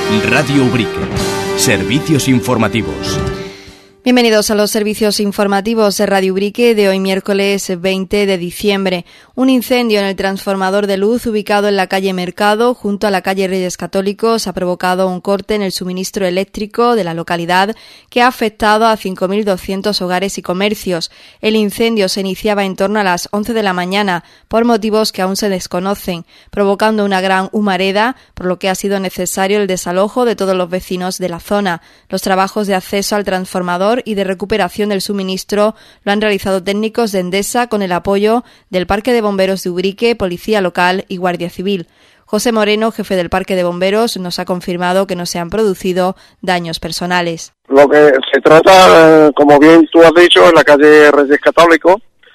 Radio Ubrique. Servicios informativos. Bienvenidos a los servicios informativos de Radio Ubrique de hoy miércoles 20 de diciembre. Un incendio en el transformador de luz ubicado en la calle Mercado, junto a la calle Reyes Católicos, ha provocado un corte en el suministro eléctrico de la localidad que ha afectado a 5.200 hogares y comercios. El incendio se iniciaba en torno a las 11 de la mañana por motivos que aún se desconocen, provocando una gran humareda, por lo que ha sido necesario el desalojo de todos los vecinos de la zona. Los trabajos de acceso al transformador y de recuperación del suministro lo han realizado técnicos de Endesa con el apoyo del Parque de Bomberos de Ubrique, Policía Local y Guardia Civil. José Moreno, jefe del Parque de Bomberos, nos ha confirmado que no se han producido daños personales. Lo que se trata, como bien tú has dicho, en la calle Reyes Católicos,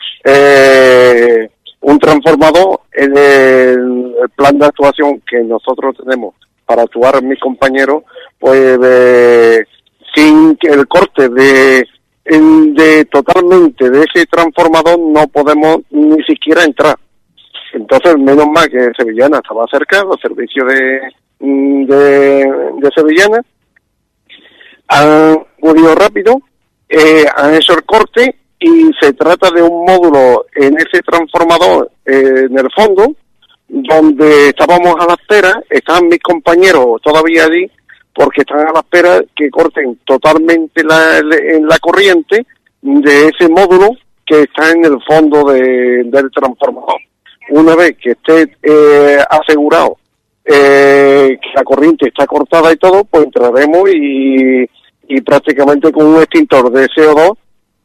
un transformador en el plan de actuación que nosotros tenemos para actuar mis compañeros, pues sin que el corte de totalmente de ese transformador no podemos ni siquiera entrar. Entonces, menos mal que Sevillana estaba cerca, los servicios de Sevillana han acudido rápido, han hecho el corte y se trata de un módulo en ese transformador en el fondo, donde estábamos a la espera, están mis compañeros todavía allí, porque están a la espera que corten totalmente la corriente de ese módulo que está en el fondo del transformador. Una vez que esté asegurado que la corriente está cortada y todo, pues entraremos y prácticamente con un extintor de CO2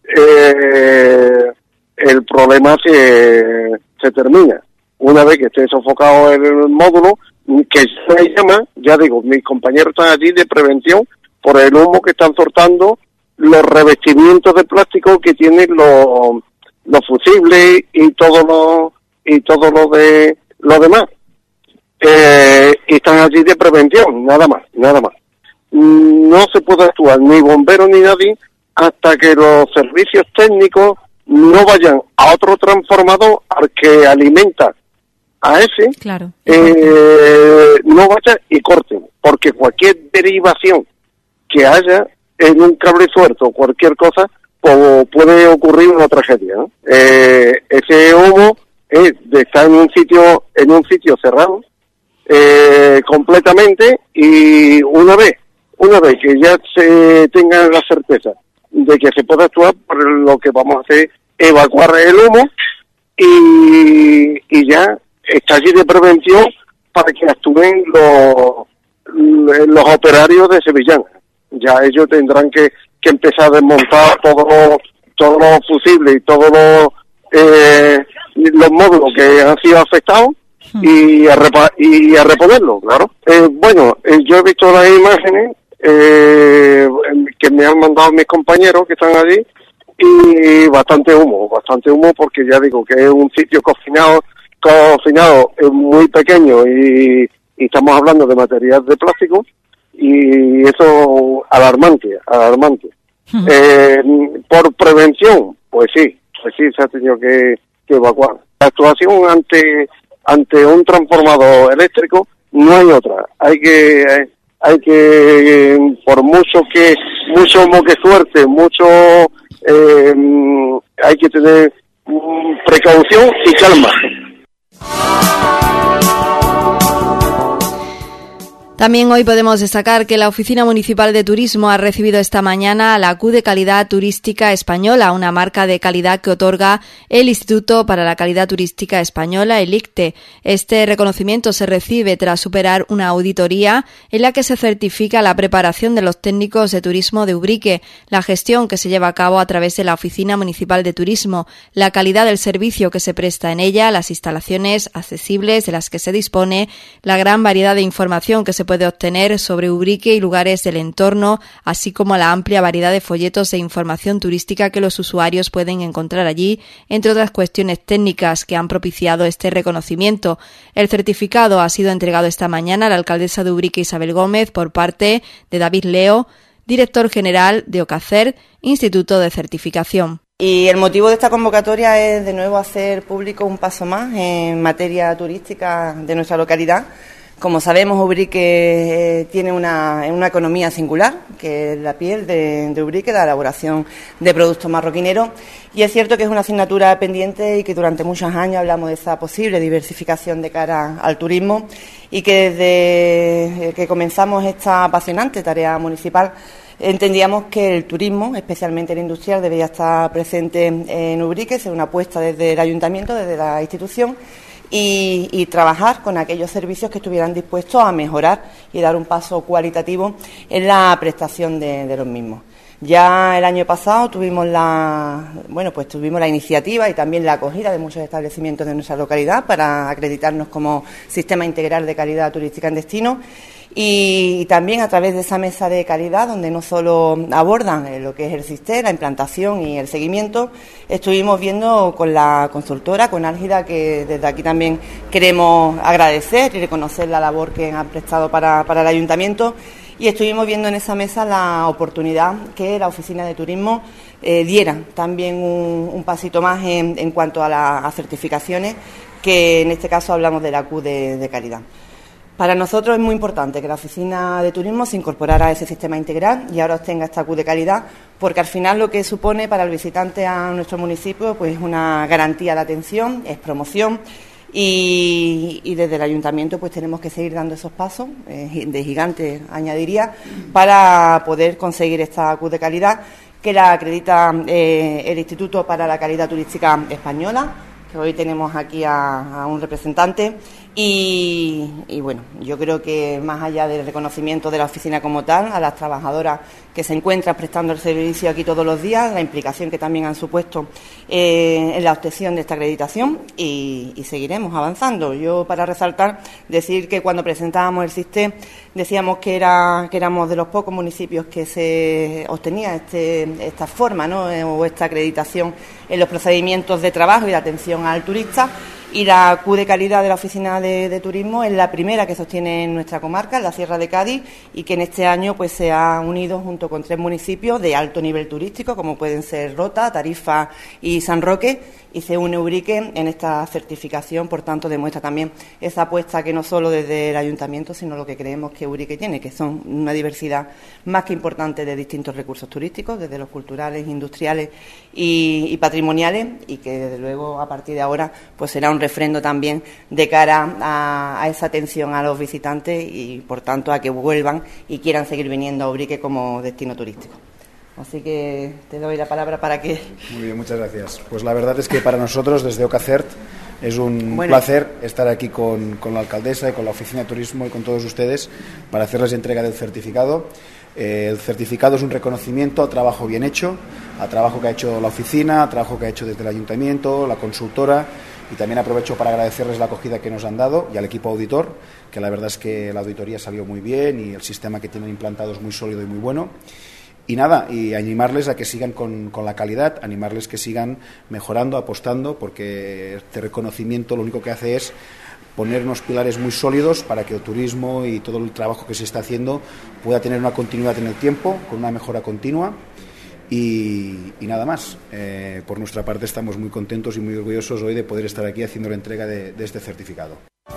el problema se termina. Una vez que esté sofocado el módulo, que se llama, ya digo, mis compañeros están allí de prevención por el humo que están soltando los revestimientos de plástico que tienen los fusibles y todo lo demás. Y están allí de prevención, nada más. No se puede actuar ni bomberos ni nadie hasta que los servicios técnicos no vayan a otro transformador al que alimenta a ese, claro, no vaya y corten, porque cualquier derivación que haya en un cable suelto, cualquier cosa, puede ocurrir una tragedia, ¿no? Ese humo está en un sitio cerrado completamente, y una vez que ya se tenga la certeza de que se puede actuar, por lo que vamos a hacer es evacuar el humo y ya está allí de prevención para que actúen los operarios de Sevillana. Ya ellos tendrán que empezar a desmontar todos los fusibles y todos los módulos que han sido afectados y a reponerlos, claro. Yo he visto las imágenes que me han mandado mis compañeros que están allí, y bastante humo, porque ya digo que es un sitio confinado es muy pequeño y estamos hablando de material de plástico, y eso alarmante. Por prevención, pues sí se ha tenido que evacuar. La actuación ante un transformador eléctrico no hay otra. Hay que por mucho humo que suelte, hay que tener precaución y calma. También hoy podemos destacar que la Oficina Municipal de Turismo ha recibido esta mañana la Q de Calidad Turística Española, una marca de calidad que otorga el Instituto para la Calidad Turística Española, el ICTE. Este reconocimiento se recibe tras superar una auditoría en la que se certifica la preparación de los técnicos de turismo de Ubrique, la gestión que se lleva a cabo a través de la Oficina Municipal de Turismo, la calidad del servicio que se presta en ella, las instalaciones accesibles de las que se dispone, la gran variedad de información que se puede obtener sobre Ubrique y lugares del entorno, así como la amplia variedad de folletos e información turística que los usuarios pueden encontrar allí, entre otras cuestiones técnicas que han propiciado este reconocimiento. El certificado ha sido entregado esta mañana a la alcaldesa de Ubrique, Isabel Gómez, por parte de David Leo, director general de OCACER, Instituto de Certificación. Y el motivo de esta convocatoria es de nuevo hacer público un paso más en materia turística de nuestra localidad, Como sabemos, Ubrique tiene una economía singular, que es la piel de Ubrique, la elaboración de productos marroquineros, y es cierto que es una asignatura pendiente y que durante muchos años hablamos de esa posible diversificación de cara al turismo, y que desde que comenzamos esta apasionante tarea municipal entendíamos que el turismo, especialmente el industrial, debía estar presente en Ubrique, ser una apuesta desde el ayuntamiento, desde la institución, y trabajar con aquellos servicios que estuvieran dispuestos a mejorar y dar un paso cualitativo en la prestación de los mismos. Ya el año pasado tuvimos la iniciativa y también la acogida de muchos establecimientos de nuestra localidad para acreditarnos como sistema integral de calidad turística en destino. Y también a través de esa mesa de calidad, donde no solo abordan lo que es el SISTE, la implantación y el seguimiento, estuvimos viendo con la consultora, con Álgida, que desde aquí también queremos agradecer y reconocer la labor que han prestado para el ayuntamiento, y estuvimos viendo en esa mesa la oportunidad que la Oficina de Turismo diera también un pasito más en cuanto a las certificaciones, que en este caso hablamos de la Q de calidad. Para nosotros es muy importante que la Oficina de Turismo se incorporara a ese sistema integral y ahora obtenga esta Q de calidad, porque al final lo que supone para el visitante a nuestro municipio pues es una garantía de atención, es promoción, y desde el ayuntamiento pues tenemos que seguir dando esos pasos, de gigante añadiría, para poder conseguir esta Q de calidad, que la acredita el Instituto para la Calidad Turística Española, que hoy tenemos aquí a un representante. Y bueno, yo creo que más allá del reconocimiento de la oficina como tal, a las trabajadoras que se encuentran prestando el servicio aquí todos los días, la implicación que también han supuesto en la obtención de esta acreditación, y seguiremos avanzando. Yo, para resaltar, decir que cuando presentábamos el SISTE decíamos que éramos de los pocos municipios que se obtenía esta forma, ¿no?, o esta acreditación en los procedimientos de trabajo y de atención al turista. Y la Q de calidad de la Oficina de Turismo es la primera que se obtiene en nuestra comarca, en la Sierra de Cádiz, y que en este año pues se ha unido junto con 3 municipios de alto nivel turístico, como pueden ser Rota, Tarifa y San Roque, y se une Ubrique en esta certificación. Por tanto, demuestra también esa apuesta que no solo desde el ayuntamiento, sino lo que creemos que Ubrique tiene, que son una diversidad más que importante de distintos recursos turísticos, desde los culturales, industriales y patrimoniales, y que desde luego a partir de ahora pues será un refrendo también de cara a esa atención a los visitantes y por tanto a que vuelvan y quieran seguir viniendo a Ubrique como destino turístico. Así que te doy la palabra para que... Muy bien, muchas gracias. Pues la verdad es que para nosotros desde Ocacert es un placer estar aquí con la alcaldesa y con la Oficina de Turismo y con todos ustedes para hacerles entrega del certificado. El certificado es un reconocimiento a trabajo bien hecho, a trabajo que ha hecho la oficina, a trabajo que ha hecho desde el ayuntamiento, la consultora, y también aprovecho para agradecerles la acogida que nos han dado y al equipo auditor, que la verdad es que la auditoría salió muy bien y el sistema que tienen implantado es muy sólido y muy bueno. Y nada, y animarles a que sigan con la calidad, animarles que sigan mejorando, apostando, porque este reconocimiento lo único que hace es poner unos pilares muy sólidos para que el turismo y todo el trabajo que se está haciendo pueda tener una continuidad en el tiempo, con una mejora continua. Y nada más. Por nuestra parte estamos muy contentos y muy orgullosos hoy de poder estar aquí haciendo la entrega de este certificado.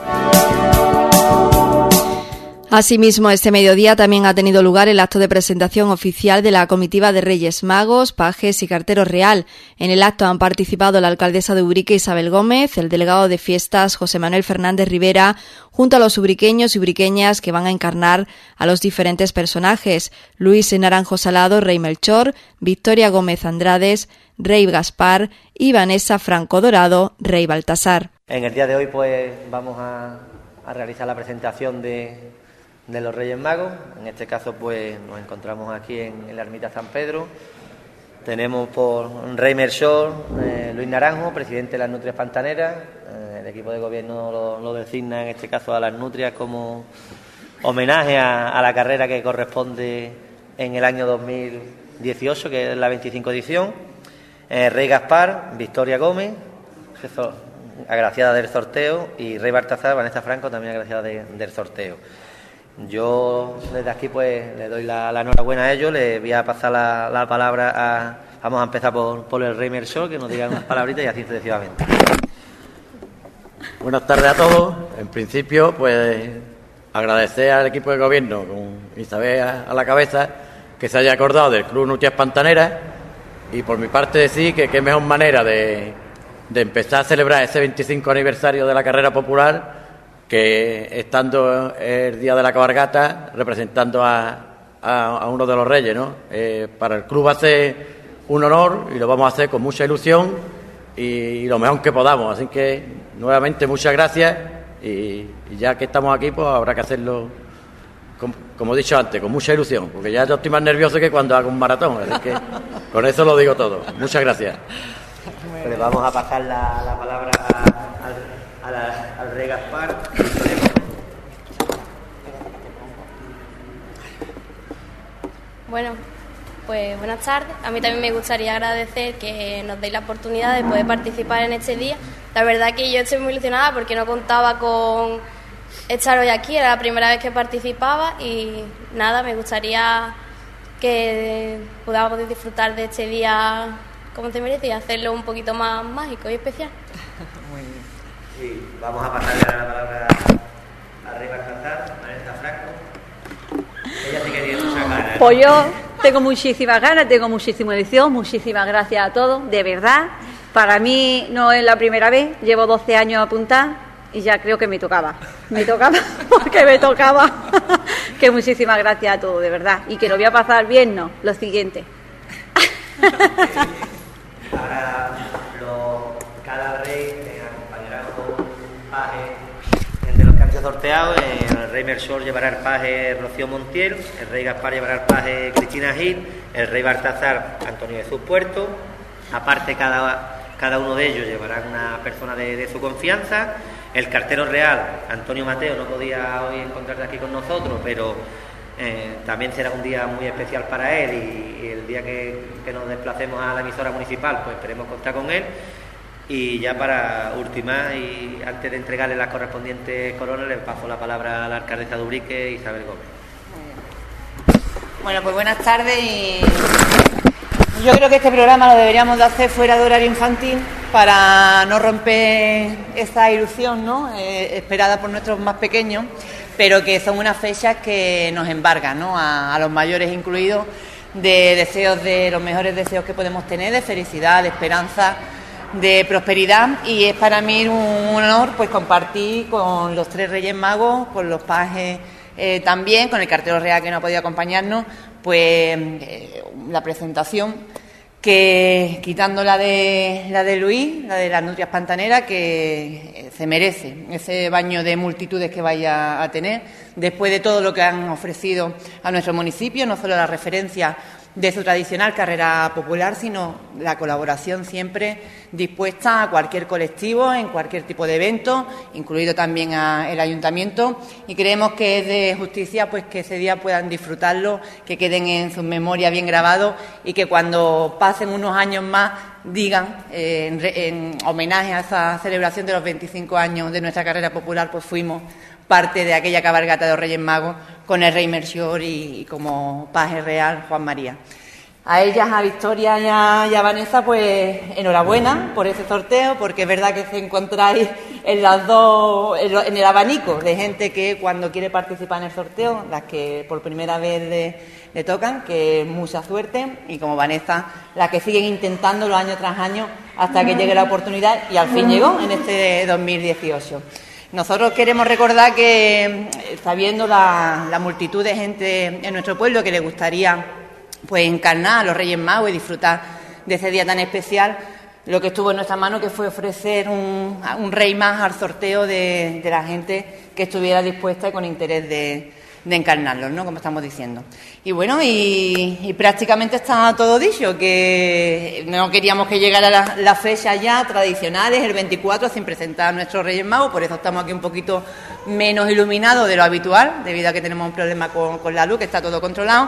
Asimismo, este mediodía también ha tenido lugar el acto de presentación oficial de la comitiva de Reyes Magos, Pajes y Cartero Real. En el acto han participado la alcaldesa de Ubrique, Isabel Gómez, el delegado de fiestas, José Manuel Fernández Rivera, junto a los ubriqueños y ubriqueñas que van a encarnar a los diferentes personajes: Luis Naranjo Salado, Rey Melchor, Victoria Gómez Andrades, Rey Gaspar, y Vanessa Franco Dorado, Rey Baltasar. En el día de hoy pues vamos a realizar la presentación de los Reyes Magos. En este caso pues nos encontramos aquí en la ermita San Pedro. Tenemos por Rey Melchor, Luis Naranjo, presidente de las Nutrias Pantaneras. El equipo de gobierno lo designa en este caso a las Nutrias como homenaje a la carrera que corresponde en el año 2018, que es la 25 edición. Rey Gaspar, Victoria Gómez, agraciada del sorteo, y Rey Baltasar, Vanessa Franco, también agraciada del sorteo. Yo desde aquí pues le doy la enhorabuena a ellos. Le voy a pasar la palabra vamos a empezar por el Rey Melchor, que nos diga unas palabritas y así sucesivamente. Buenas tardes a todos. En principio pues agradecer al equipo de gobierno, con Isabel a la cabeza, que se haya acordado del Club Nutias Pantaneras, y por mi parte decir que qué mejor manera de empezar a celebrar ese 25 aniversario de la carrera popular que estando el día de la cabalgata representando a uno de los reyes, ¿no? Para el club va a ser un honor y lo vamos a hacer con mucha ilusión y lo mejor que podamos. Así que, nuevamente, muchas gracias y ya que estamos aquí, pues habrá que hacerlo, como he dicho antes, con mucha ilusión, porque ya yo estoy más nervioso que cuando hago un maratón. Así que con eso lo digo todo. Muchas gracias. Le vamos a pasar la palabra al rey Gaspar. Bueno, pues buenas tardes. A mí también me gustaría agradecer que nos deis la oportunidad de poder participar en este día. La verdad que yo estoy muy ilusionada porque no contaba con estar hoy aquí, era la primera vez que participaba y nada, me gustaría que podamos disfrutar de este día como te merece y hacerlo un poquito más mágico y especial. Muy bien. Sí, vamos a pasarle la palabra a Rey Baltasar, Vanessa Franco. Ella sí que tiene muchas ganas. Pues yo tengo muchísimas ganas, tengo muchísima ilusión, muchísimas gracias a todos, de verdad. Para mí no es la primera vez, llevo 12 años a apuntar y ya creo que me tocaba porque me tocaba. Que muchísimas gracias a todos, de verdad. Y que lo voy a pasar bien, no, lo siguiente. Ahora cada rey acompañará con un paje entre los que han sido sorteados. El rey Melchor llevará el paje Rocío Montiel, el rey Gaspar llevará el paje Cristina Gil, el rey Baltasar Antonio Jesús Puerto. Aparte cada uno de ellos llevará una persona de su confianza. El cartero real Antonio Mateo no podía hoy encontrarse aquí con nosotros, pero también será un día muy especial para él y el día que nos desplacemos a la emisora municipal, pues esperemos contar con él. Y ya para ultimar y antes de entregarle las correspondientes coronas, le paso la palabra a la alcaldesa de Ubrique, Isabel Gómez. Bueno, pues buenas tardes y yo creo que este programa lo deberíamos de hacer fuera de horario infantil para no romper esa ilusión, ¿no? Esperada por nuestros más pequeños, pero que son unas fechas que nos embargan, ¿no? A los mayores incluidos, de deseos, de los mejores deseos que podemos tener, de felicidad, de esperanza, de prosperidad, y es para mí un honor pues compartir con los 3 Reyes Magos, con los pajes también, con el cartero real que no ha podido acompañarnos, pues la presentación que, quitando la de Luis, la de las Nutrias Pantaneras, que se merece ese baño de multitudes que vaya a tener, después de todo lo que han ofrecido a nuestro municipio, no solo la referencia de su tradicional carrera popular, sino la colaboración siempre dispuesta a cualquier colectivo, en cualquier tipo de evento, incluido también el ayuntamiento, y creemos que es de justicia pues que ese día puedan disfrutarlo, que queden en sus memorias bien grabados y que cuando pasen unos años más digan, en homenaje a esa celebración de los 25 años de nuestra carrera popular, pues fuimos parte de aquella cabalgata de los Reyes Magos con el rey Melchor y como paje real Juan María. A ellas, a Victoria y a Vanessa, pues enhorabuena por ese sorteo, porque es verdad que se encontráis en las dos, en el abanico de gente que cuando quiere participar en el sorteo, las que por primera vez le tocan, que mucha suerte, y como Vanessa, las que siguen intentándolo año tras año hasta que llegue la oportunidad, y al fin llegó en este 2018. Nosotros queremos recordar que, sabiendo la multitud de gente en nuestro pueblo que le gustaría pues encarnar a los Reyes Magos y disfrutar de ese día tan especial, lo que estuvo en nuestra mano que fue ofrecer un rey más al sorteo de la gente que estuviera dispuesta y con interés de encarnarlos, ¿no? Como estamos diciendo. Y bueno, y prácticamente está todo dicho, que no queríamos que llegara la fecha ya tradicionales, el 24, sin presentar a nuestros Reyes Magos, por eso estamos aquí un poquito menos iluminados de lo habitual, debido a que tenemos un problema con la luz, que está todo controlado,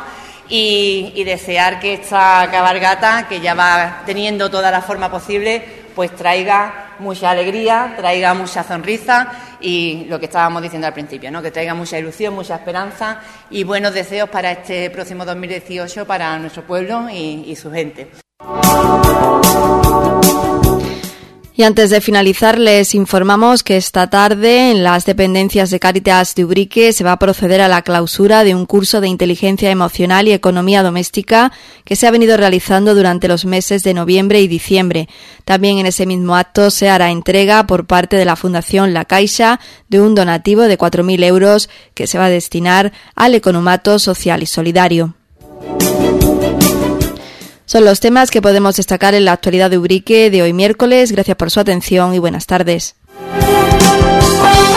y desear que esta cabalgata, que ya va teniendo toda la forma posible, pues traiga mucha alegría, traiga mucha sonrisa y lo que estábamos diciendo al principio, ¿no? Que traiga mucha ilusión, mucha esperanza y buenos deseos para este próximo 2018 para nuestro pueblo y su gente. Y antes de finalizar, les informamos que esta tarde en las dependencias de Cáritas de Ubrique se va a proceder a la clausura de un curso de inteligencia emocional y economía doméstica que se ha venido realizando durante los meses de noviembre y diciembre. También en ese mismo acto se hará entrega por parte de la Fundación La Caixa de un donativo de 4.000 euros que se va a destinar al economato social y solidario. Son los temas que podemos destacar en la actualidad de Ubrique de hoy miércoles. Gracias por su atención y buenas tardes.